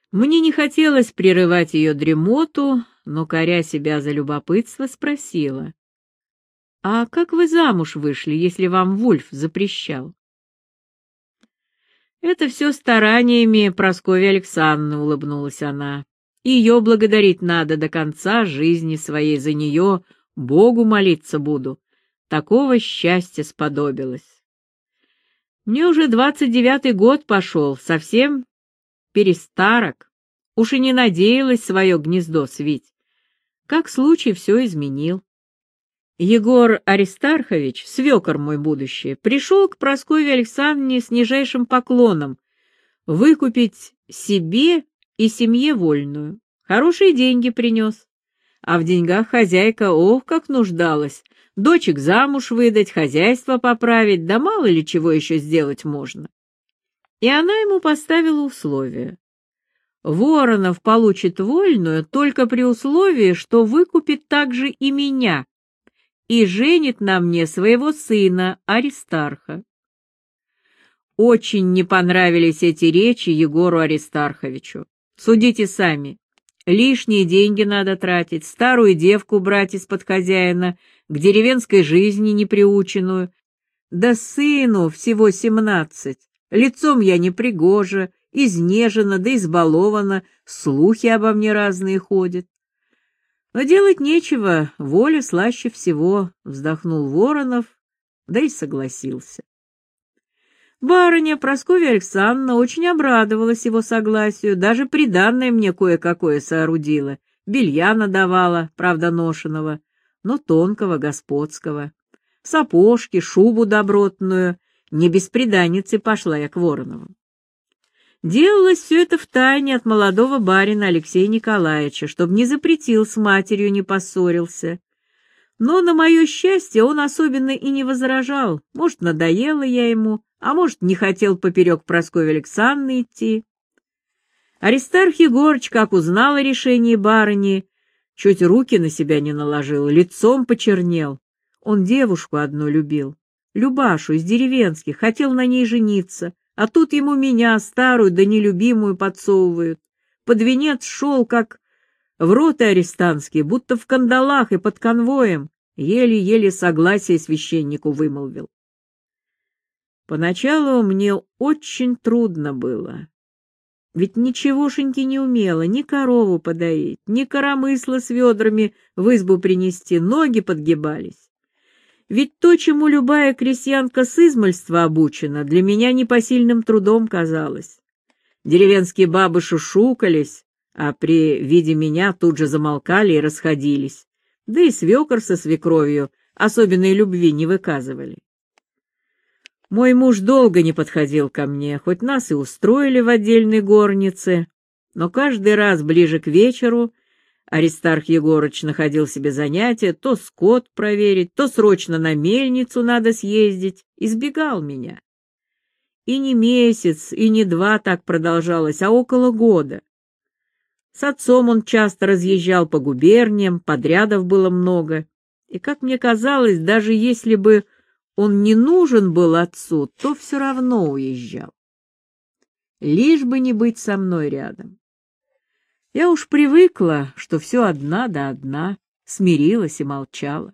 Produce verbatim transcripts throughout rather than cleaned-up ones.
Мне не хотелось прерывать ее дремоту, но, коря себя за любопытство, спросила: «А как вы замуж вышли, если вам Вульф запрещал?» «Это все стараниями Прасковьи Александровны», — улыбнулась она. «Ее благодарить надо до конца жизни своей, за нее Богу молиться буду. Такого счастья сподобилось. Мне уже двадцать девятый год пошел, совсем перестарок. Уж и не надеялась свое гнездо свить. Как случай все изменил. Егор Аристархович, свекор мой будущий, пришел к Прасковье Александровне с нижайшим поклоном выкупить себе и семье вольную. Хорошие деньги принес. А в деньгах хозяйка, ох, как нуждалась. Дочек замуж выдать, хозяйство поправить, да мало ли чего еще сделать можно. И она ему поставила условие. Воронов получит вольную только при условии, что выкупит также и меня и женит на мне своего сына Аристарха. Очень не понравились эти речи Егору Аристарховичу. Судите сами. Лишние деньги надо тратить, старую девку брать из-под хозяина, к деревенской жизни неприученную. Да сыну всего семнадцать. Лицом я непригожа, изнежена да избалована, слухи обо мне разные ходят. Но делать нечего, воля слаще всего, вздохнул Воронов, да и согласился. Барыня Прасковья Александровна очень обрадовалась его согласию, даже приданое мне кое-какое соорудила, белья надавала, правда ношеного, но тонкого, господского, сапожки, шубу добротную, не без приданицы пошла я к Воронову. Делалось все это втайне от молодого барина Алексея Николаевича, чтобы не запретил, с матерью не поссорился. Но, на мое счастье, он особенно и не возражал. Может, надоела я ему, а может, не хотел поперек Прасковьи Александровны идти. Аристарх Егорыч, как узнал о решении барыни, чуть руки на себя не наложил, лицом почернел. Он девушку одну любил, Любашу из деревенских, хотел на ней жениться. А тут ему меня, старую да нелюбимую, подсовывают. Под венец шел, как в роты арестантские, будто в кандалах и под конвоем. Еле-еле согласие священнику вымолвил. Поначалу мне очень трудно было. Ведь ничегошеньки не умела, ни корову подоить, ни коромысла с ведрами в избу принести, ноги подгибались. Ведь то, чему любая крестьянка с измальства обучена, для меня непосильным трудом казалось. Деревенские бабы шушукались, а при виде меня тут же замолкали и расходились, да и свекор со свекровью особенной любви не выказывали. Мой муж долго не подходил ко мне, хоть нас и устроили в отдельной горнице, но каждый раз ближе к вечеру Аристарх Егорыч находил себе занятие, то скот проверить, то срочно на мельницу надо съездить, избегал меня. И не месяц, и не два так продолжалось, а около года. С отцом он часто разъезжал по губерниям, подрядов было много, и, как мне казалось, даже если бы он не нужен был отцу, то все равно уезжал. Лишь бы не быть со мной рядом. Я уж привыкла, что все одна да одна, смирилась и молчала.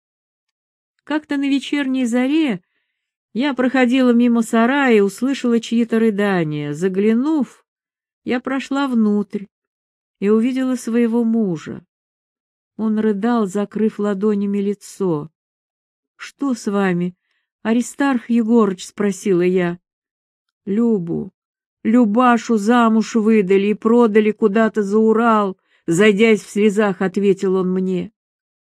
Как-то на вечерней заре я проходила мимо сарая и услышала чьи-то рыдания. Заглянув, я прошла внутрь и увидела своего мужа. Он рыдал, закрыв ладонями лицо. — Что с вами, Аристарх Егорыч? — спросила я. — Любу. Любашу замуж выдали и продали куда-то за Урал, зайдясь в слезах, ответил он мне.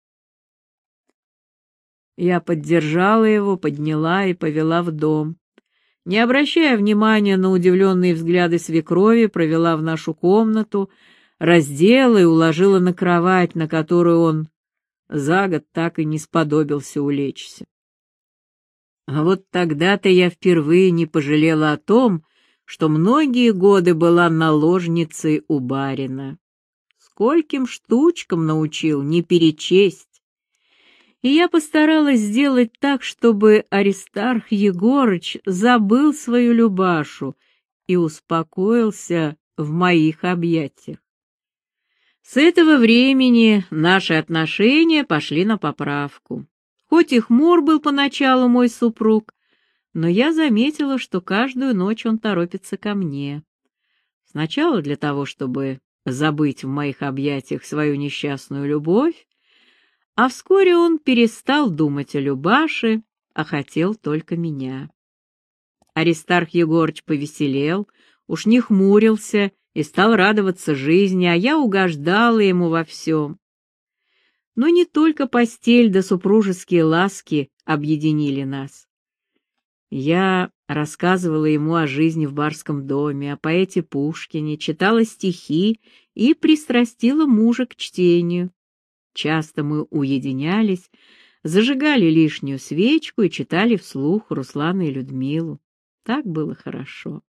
Я поддержала его, подняла и повела в дом. Не обращая внимания на удивленные взгляды свекрови, провела в нашу комнату, раздела и уложила на кровать, на которую он за год так и не сподобился улечься. А вот тогда-то я впервые не пожалела о том, что многие годы была наложницей у барина. Скольким штучкам научил, не перечесть. И я постаралась сделать так, чтобы Аристарх Егорыч забыл свою Любашу и успокоился в моих объятиях. С этого времени наши отношения пошли на поправку. Хоть и хмур был поначалу мой супруг, но я заметила, что каждую ночь он торопится ко мне. Сначала для того, чтобы забыть в моих объятиях свою несчастную любовь, а вскоре он перестал думать о Любаше, а хотел только меня. Аристарх Егорыч повеселел, уж не хмурился и стал радоваться жизни, а я угождала ему во всем. Но не только постель да супружеские ласки объединили нас. Я рассказывала ему о жизни в барском доме, о поэте Пушкине, читала стихи и пристрастила мужа к чтению. Часто мы уединялись, зажигали лишнюю свечку и читали вслух Руслана и Людмилу. Так было хорошо.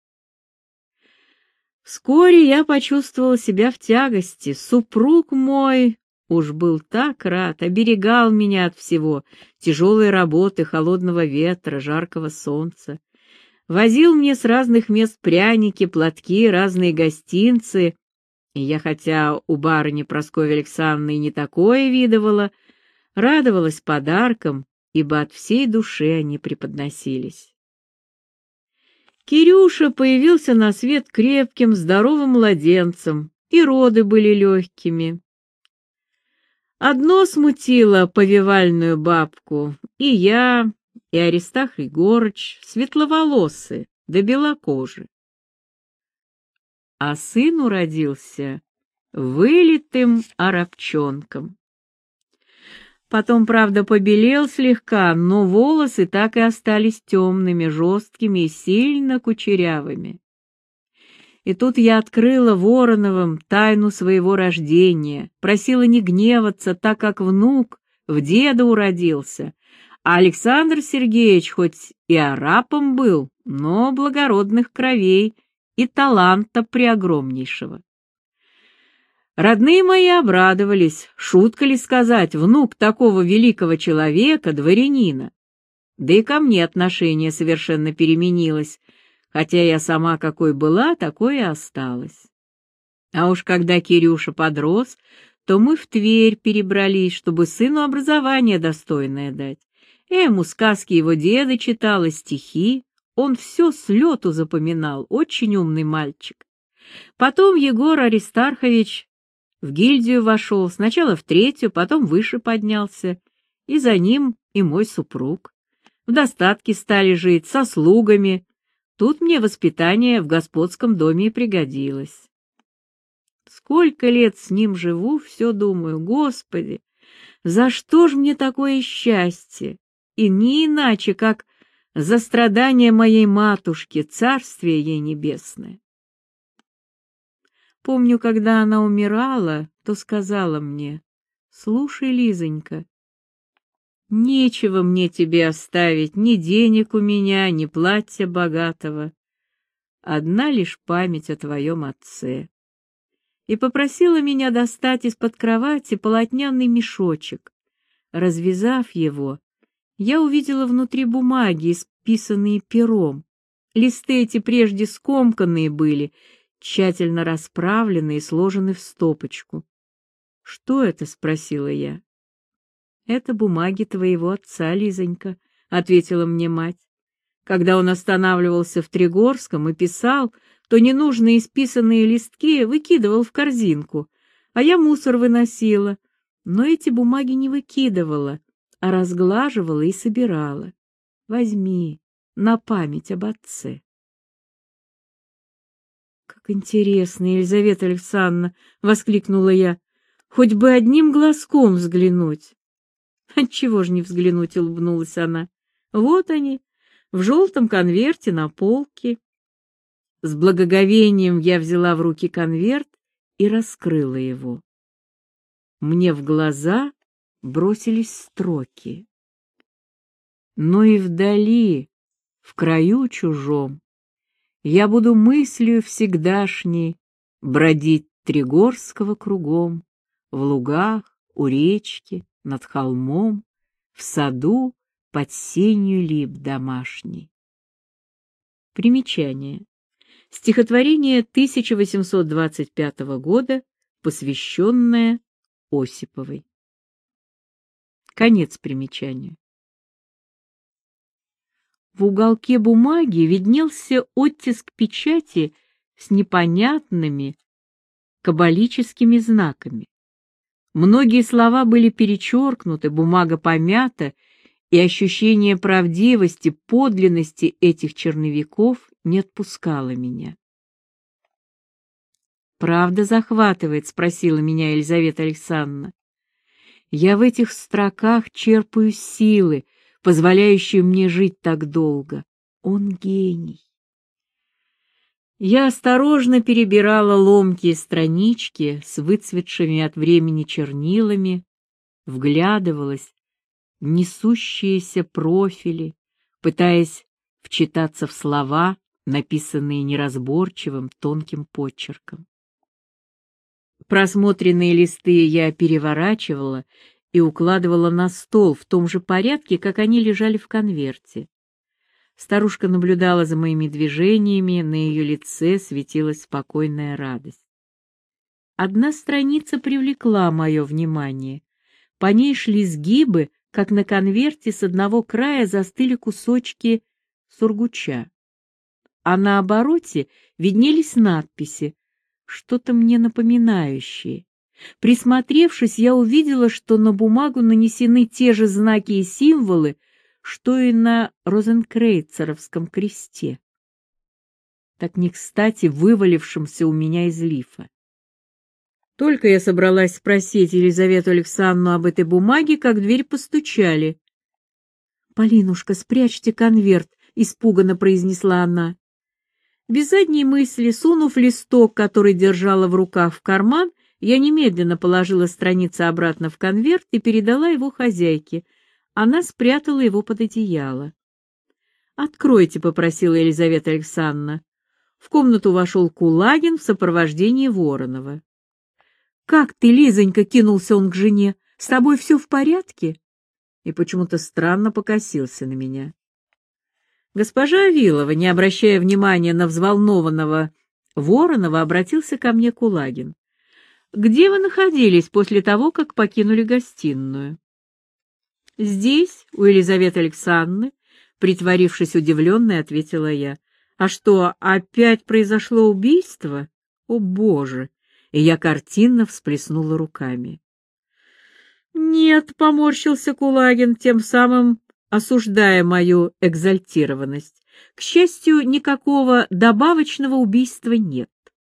Вскоре я почувствовала себя в тягости. Супруг мой уж был так рад, оберегал меня от всего: тяжелой работы, холодного ветра, жаркого солнца. Возил мне с разных мест пряники, платки, разные гостинцы. И я, хотя у барыни Прасковьи Александровны не такое видывала, радовалась подаркам, ибо от всей души они преподносились. Кирюша появился на свет крепким, здоровым младенцем, и роды были легкими. Одно смутило повивальную бабку: и я, и Аристарх Егорыч светловолосы да белокожи. А сын уродился вылитым арабчонком. Потом, правда, побелел слегка, но волосы так и остались темными, жесткими и сильно кучерявыми. И тут я открыла Вороновым тайну своего рождения, просила не гневаться, так как внук в деда уродился, а Александр Сергеевич хоть и арапом был, но благородных кровей и таланта преогромнейшего. Родные мои обрадовались, шутка ли сказать, внук такого великого человека, дворянина. Да и ко мне отношение совершенно переменилось, хотя я сама какой была, такой и осталась. А уж когда Кирюша подрос, то мы в Тверь перебрались, чтобы сыну образование достойное дать. Я ему сказки его деда читала, стихи, он все с лету запоминал, очень умный мальчик. Потом Егор Аристархович в гильдию вошел, сначала в третью, потом выше поднялся, и за ним и мой супруг. В достатке стали жить, со слугами. Тут мне воспитание в господском доме и пригодилось. Сколько лет с ним живу, все думаю: Господи, за что ж мне такое счастье? И не иначе, как за страдания моей матушки, царствие ей небесное. Помню, когда она умирала, то сказала мне: «Слушай, Лизонька, нечего мне тебе оставить, ни денег у меня, ни платья богатого, одна лишь память о твоем отце». И попросила меня достать из-под кровати полотняный мешочек. Развязав его, я увидела внутри бумаги, исписанные пером. Листы эти прежде скомканные были, тщательно расправлены и сложены в стопочку. «Что это?» — спросила я. «Это бумаги твоего отца, Лизонька», — ответила мне мать. Когда он останавливался в Тригорском и писал, то ненужные исписанные листки выкидывал в корзинку, а я мусор выносила, но эти бумаги не выкидывала, а разглаживала и собирала. Возьми на память об отце. «Как интересно, Елизавета Александровна!» — воскликнула я. «Хоть бы одним глазком взглянуть!» «Отчего ж не взглянуть?» — улыбнулась она. «Вот они, в желтом конверте на полке». С благоговением я взяла в руки конверт и раскрыла его. Мне в глаза бросились строки. «Но и вдали, в краю чужом, я буду мыслью всегдашней бродить Тригорского кругом, в лугах, у речки, над холмом, в саду под сенью лип домашней». Примечание. Стихотворение тысяча восемьсот двадцать пятого года, посвященное Осиповой. Конец примечания. В уголке бумаги виднелся оттиск печати с непонятными каббалическими знаками. Многие слова были перечеркнуты, бумага помята, и ощущение правдивости, подлинности этих черновиков не отпускало меня. «Правда захватывает?» — спросила меня Елизавета Александровна. «Я в этих строках черпаю силы, позволяющие мне жить так долго. Он гений». Я осторожно перебирала ломкие странички с выцветшими от времени чернилами, вглядывалась в несущиеся профили, пытаясь вчитаться в слова, написанные неразборчивым тонким почерком. Просмотренные листы я переворачивала и укладывала на стол в том же порядке, как они лежали в конверте. Старушка наблюдала за моими движениями, на ее лице светилась спокойная радость. Одна страница привлекла мое внимание. По ней шли сгибы, как на конверте с одного края застыли кусочки сургуча. А на обороте виднелись надписи, что-то мне напоминающее. Присмотревшись, я увидела, что на бумагу нанесены те же знаки и символы, что и на розенкрейцеровском кресте, так не кстати вывалившемся у меня из лифа. Только я собралась спросить Елизавету Александровну об этой бумаге, как в дверь постучали. «Полинушка, спрячьте конверт», — испуганно произнесла она. Без задней мысли, сунув листок, который держала в руках, в карман, я немедленно положила страницу обратно в конверт и передала его хозяйке. Она спрятала его под одеяло. «Откройте», — попросила Елизавета Александровна. В комнату вошел Кулагин в сопровождении Воронова. «Как ты, Лизонька?» — кинулся он к жене. «С тобой все в порядке?» И почему-то странно покосился на меня. Госпожа Авилова, не обращая внимания на взволнованного Воронова, обратился ко мне Кулагин. «Где вы находились после того, как покинули гостиную?» «Здесь, у Елизаветы Александровны», — притворившись удивленной, ответила я. «А что, опять произошло убийство? О, Боже!» И я картинно всплеснула руками. «Нет», — поморщился Кулагин, тем самым осуждая мою экзальтированность. «К счастью, никакого добавочного убийства нет.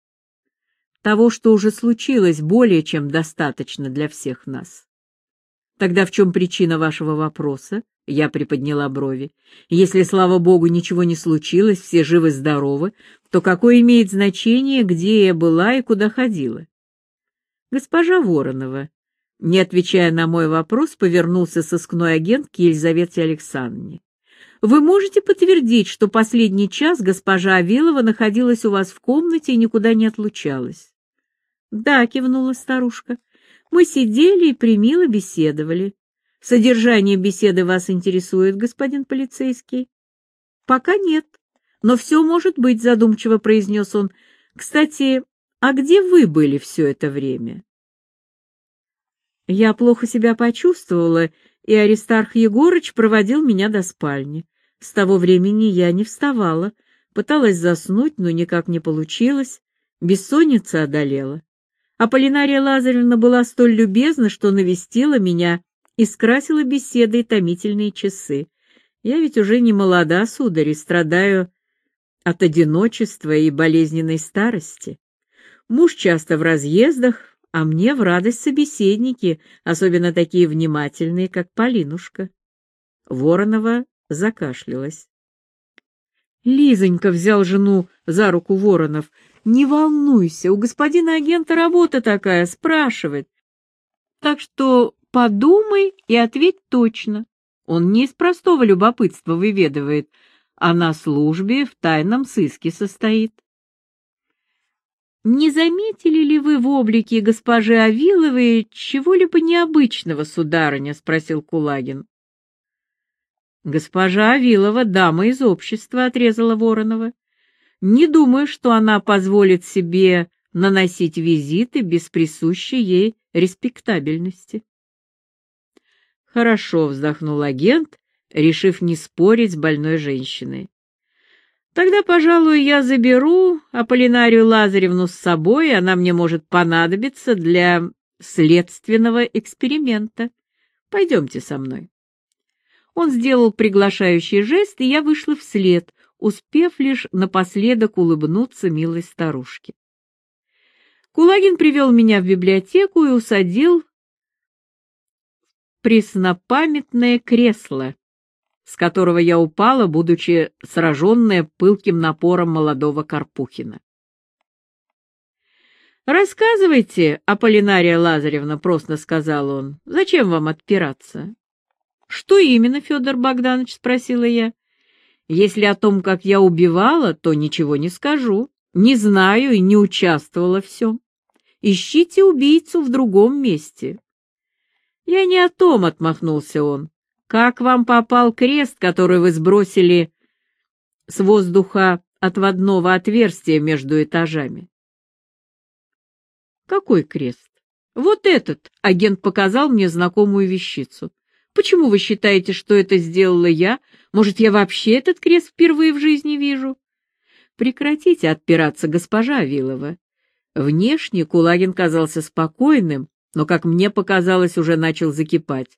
Того, что уже случилось, более чем достаточно для всех нас». «Тогда в чем причина вашего вопроса?» — я приподняла брови. «Если, слава богу, ничего не случилось, все живы-здоровы, то какое имеет значение, где я была и куда ходила?» «Госпожа Воронова», не отвечая на мой вопрос, повернулся сыскной агент к Елизавете Александровне. «Вы можете подтвердить, что последний час госпожа Авилова находилась у вас в комнате и никуда не отлучалась?» «Да», — кивнула старушка. «Мы сидели и премило беседовали. Содержание беседы вас интересует, господин полицейский?» «Пока нет, но все может быть», — задумчиво произнес он. «Кстати, а где вы были все это время?» Я плохо себя почувствовала, и Аристарх Егорыч проводил меня до спальни. С того времени я не вставала, пыталась заснуть, но никак не получилось, бессонница одолела. Аполлинария Лазаревна была столь любезна, что навестила меня и скрасила беседой томительные часы. Я ведь уже не молода, сударь, и страдаю от одиночества и болезненной старости. Муж часто в разъездах, а мне в радость собеседники, особенно такие внимательные, как Полинушка. Воронова закашлялась. «Лизонька», — взял жену за руку Воронов, — «не волнуйся, у господина агента работа такая, спрашивать. Так что подумай и ответь точно. Он не из простого любопытства выведывает, а на службе в тайном сыске состоит». «Не заметили ли вы в облике госпожи Авиловой чего-либо необычного, сударыня?» — спросил Кулагин. «Госпожа Авилова — дама из общества», — отрезала Воронова. Не думаю, что она позволит себе наносить визиты без присущей ей респектабельности. Хорошо, вздохнул агент, решив не спорить с больной женщиной. Тогда, пожалуй, я заберу Аполлинарию Лазаревну с собой, она мне может понадобиться для следственного эксперимента. Пойдемте со мной. Он сделал приглашающий жест, и я вышла вслед, успев лишь напоследок улыбнуться милой старушке. Кулагин привел меня в библиотеку и усадил в преснопамятное кресло, с которого я упала, будучи сраженная пылким напором молодого Карпухина. «Рассказывайте, Аполлинария Лазаревна», — просто сказал он. «Зачем вам отпираться?» «Что именно, Федор Богданович?» — спросила я. «Если о том, как я убивала, то ничего не скажу. Не знаю и не участвовала в всем. Ищите убийцу в другом месте». «Я не о том», — отмахнулся он. «Как вам попал крест, который вы сбросили с воздуха отводного отверстия между этажами?» «Какой крест?» «Вот этот», — агент показал мне знакомую вещицу. «Почему вы считаете, что это сделала я? Может, я вообще этот крест впервые в жизни вижу?» «Прекратите отпираться, госпожа Авилова». Внешне Кулагин казался спокойным, но, как мне показалось, уже начал закипать.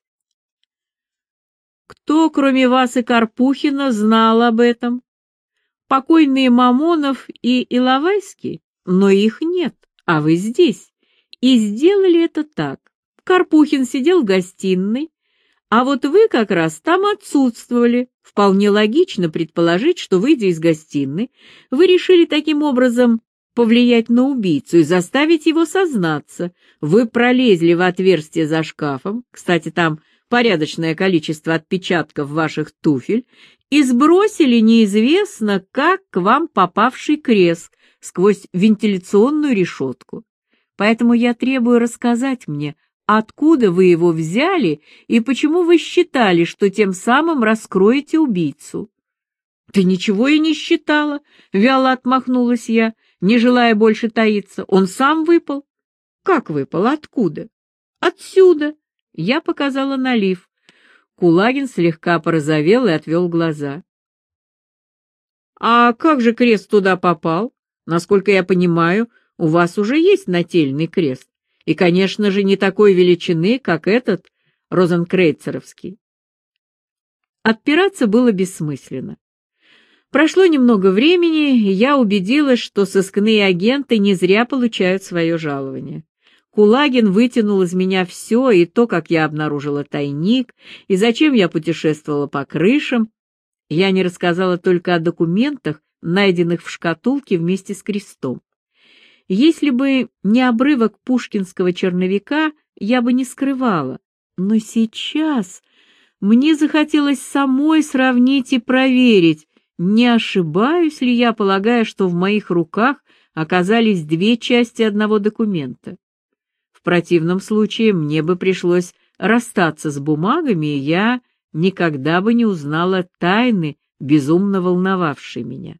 «Кто, кроме вас и Карпухина, знал об этом? Покойные Мамонов и Иловайский? Но их нет, а вы здесь. И сделали это так. Карпухин сидел в гостиной, а вот вы как раз там отсутствовали. Вполне логично предположить, что, выйдя из гостиной, вы решили таким образом повлиять на убийцу и заставить его сознаться. Вы пролезли в отверстие за шкафом, кстати, там порядочное количество отпечатков ваших туфель, и сбросили неизвестно как к вам попавший крест сквозь вентиляционную решетку. Поэтому я требую рассказать мне, откуда вы его взяли и почему вы считали, что тем самым раскроете убийцу. — Да ничего я не считала, — вяло отмахнулась я, не желая больше таиться. Он сам выпал. — Как выпал? Откуда? — Отсюда. Я показала на лиф. Кулагин слегка порозовел и отвел глаза. — А как же крест туда попал? Насколько я понимаю, у вас уже есть нательный крест. И, конечно же, не такой величины, как этот розенкрейцеровский. Отпираться было бессмысленно. Прошло немного времени, и я убедилась, что сыскные агенты не зря получают свое жалование. Кулагин вытянул из меня все, и то, как я обнаружила тайник, и зачем я путешествовала по крышам. Я не рассказала только о документах, найденных в шкатулке вместе с крестом. Если бы не обрывок пушкинского черновика, я бы не скрывала. Но сейчас мне захотелось самой сравнить и проверить, не ошибаюсь ли я, полагая, что в моих руках оказались две части одного документа. В противном случае мне бы пришлось расстаться с бумагами, и я никогда бы не узнала тайны, безумно волновавшей меня.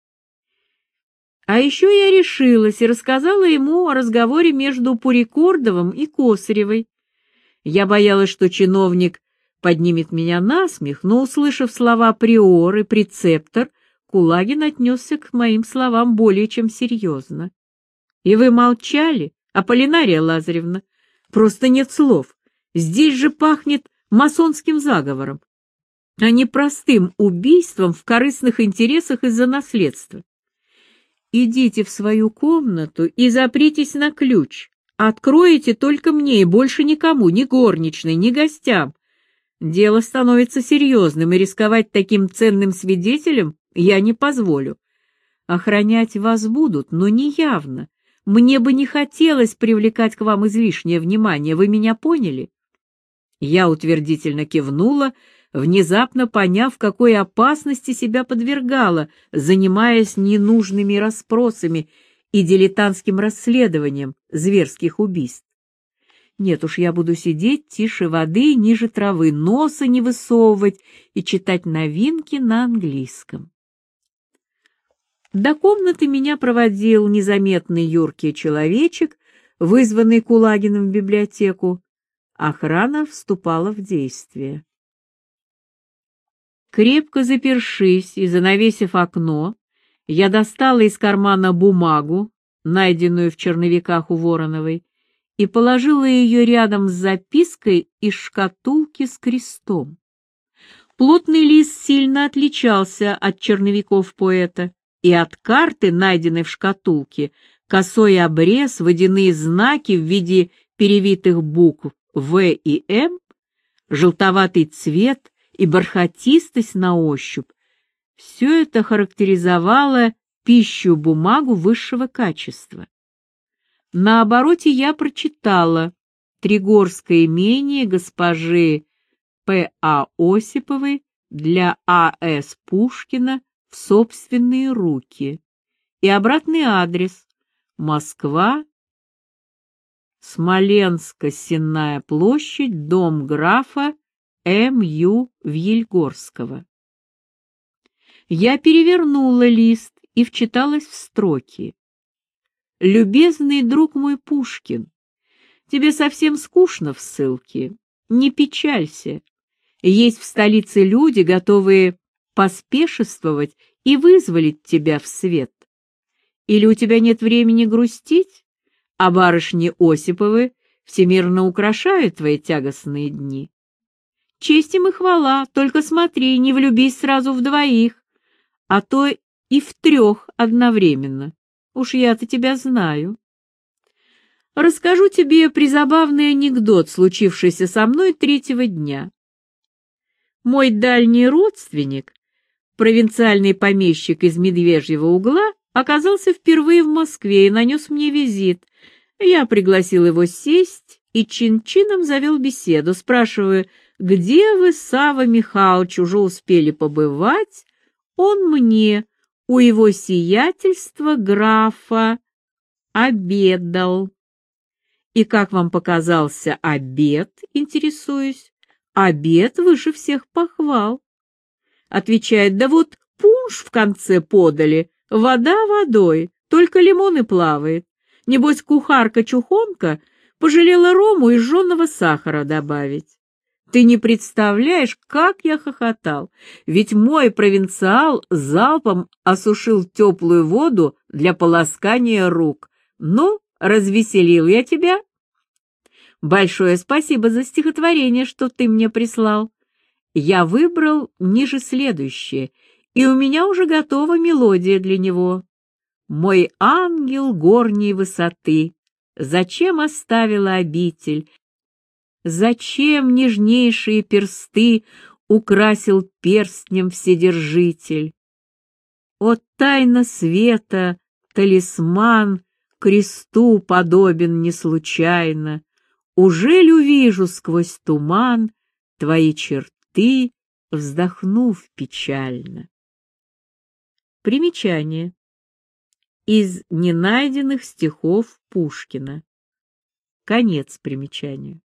А еще я решилась и рассказала ему о разговоре между Пурикордовым и Косаревой. Я боялась, что чиновник поднимет меня на смех, но, услышав слова приор и прецептор, Кулагин отнесся к моим словам более чем серьезно. — И вы молчали, Аполлинария Лазаревна? Просто нет слов. Здесь же пахнет масонским заговором, а не простым убийством в корыстных интересах из-за наследства. Идите в свою комнату и запритесь на ключ. Откроете только мне и больше никому, ни горничной, ни гостям. Дело становится серьезным, и рисковать таким ценным свидетелем я не позволю. Охранять вас будут, но не явно. Мне бы не хотелось привлекать к вам излишнее внимание, вы меня поняли? Я утвердительно кивнула, внезапно поняв, какой опасности себя подвергала, занимаясь ненужными расспросами и дилетантским расследованием зверских убийств. Нет уж, я буду сидеть тише воды, ниже травы, носа не высовывать и читать новинки на английском. До комнаты меня проводил незаметный юркий человечек, вызванный Кулагиным в библиотеку. Охрана вступала в действие. Крепко запершись и занавесив окно, я достала из кармана бумагу, найденную в черновиках у Вороновой, и положила ее рядом с запиской из шкатулки с крестом. Плотный лист сильно отличался от черновиков поэта, и от карты, найденной в шкатулке, косой обрез, водяные знаки в виде перевитых букв В и М, желтоватый цвет и бархатистость на ощупь — все это характеризовало пищу бумагу высшего качества. На обороте я прочитала «Тригорское имение госпожи П А Осиповой для А С Пушкина в собственные руки» и обратный адрес — Москва, Смоленско-Сенная площадь, дом графа М Ю Вильгорского. Я перевернула лист и вчиталась в строки. «Любезный друг мой Пушкин, тебе совсем скучно в ссылке? Не печалься. Есть в столице люди, готовые поспешествовать и вызволить тебя в свет. Или у тебя нет времени грустить, а барышни Осиповы всемирно украшают твои тягостные дни? Честь им и хвала, только смотри, не влюбись сразу в двоих, а то и в трех одновременно. Уж я-то тебя знаю. Расскажу тебе призабавный анекдот, случившийся со мной третьего дня. Мой дальний родственник, провинциальный помещик из Медвежьего угла, оказался впервые в Москве и нанес мне визит. Я пригласил его сесть и чин-чином завел беседу, спрашивая, где вы, Савва Михайлович, уже успели побывать? Он мне, у его сиятельства графа, обедал. И как вам показался обед, интересуюсь? Обед выше всех похвал. Отвечает, да вот пунш в конце подали, вода водой, только лимон и плавает. Небось, кухарка-чухонка пожалела рому и жженого сахара добавить. Ты не представляешь, как я хохотал, ведь мой провинциал залпом осушил теплую воду для полоскания рук. Ну, развеселил я тебя? Большое спасибо за стихотворение, что ты мне прислал. Я выбрал ниже следующее, и у меня уже готова мелодия для него. Мой ангел горней высоты, зачем оставила обитель? Зачем нежнейшие персты украсил перстнем вседержитель? О, тайна света, талисман, кресту подобен не случайно. Ужель увижу сквозь туман твои черты, вздохнув печально? Примечание. Из ненайденных стихов Пушкина. Конец примечания.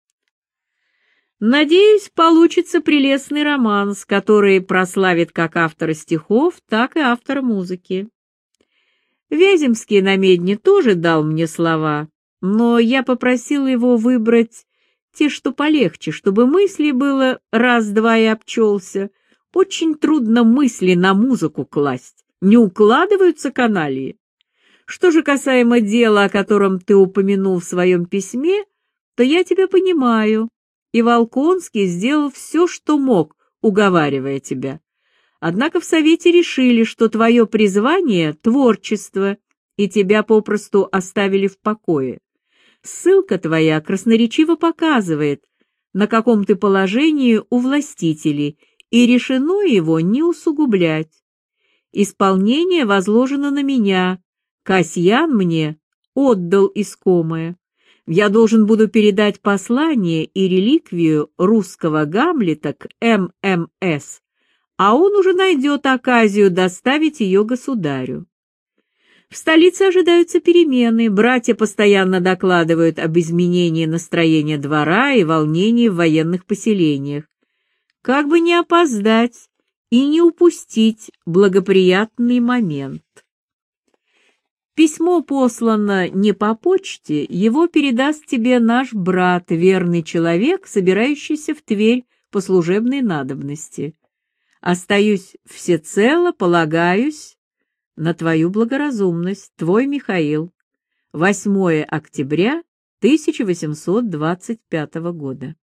Надеюсь, получится прелестный романс, который прославит как автора стихов, так и автора музыки. Вяземский на медне тоже дал мне слова, но я попросила его выбрать те, что полегче, чтобы мысли было раз-два и обчелся. Очень трудно мысли на музыку класть, не укладываются каналии. Что же касаемо дела, о котором ты упомянул в своем письме, то я тебя понимаю. И Волконский сделал все, что мог, уговаривая тебя. Однако в совете решили, что твое призвание — творчество, и тебя попросту оставили в покое. Ссылка твоя красноречиво показывает, на каком ты положении у властителей, и решено его не усугублять. Исполнение возложено на меня, Касьян мне отдал искомое. Я должен буду передать послание и реликвию русского Гамлета к М М С, а он уже найдет оказию доставить ее государю. В столице ожидаются перемены, братья постоянно докладывают об изменении настроения двора и волнении в военных поселениях. Как бы не опоздать и не упустить благоприятный момент. Письмо послано не по почте, его передаст тебе наш брат, верный человек, собирающийся в Тверь по служебной надобности. Остаюсь всецело, полагаюсь на твою благоразумность, твой Михаил. восьмое октября тысяча восемьсот двадцать пятого года.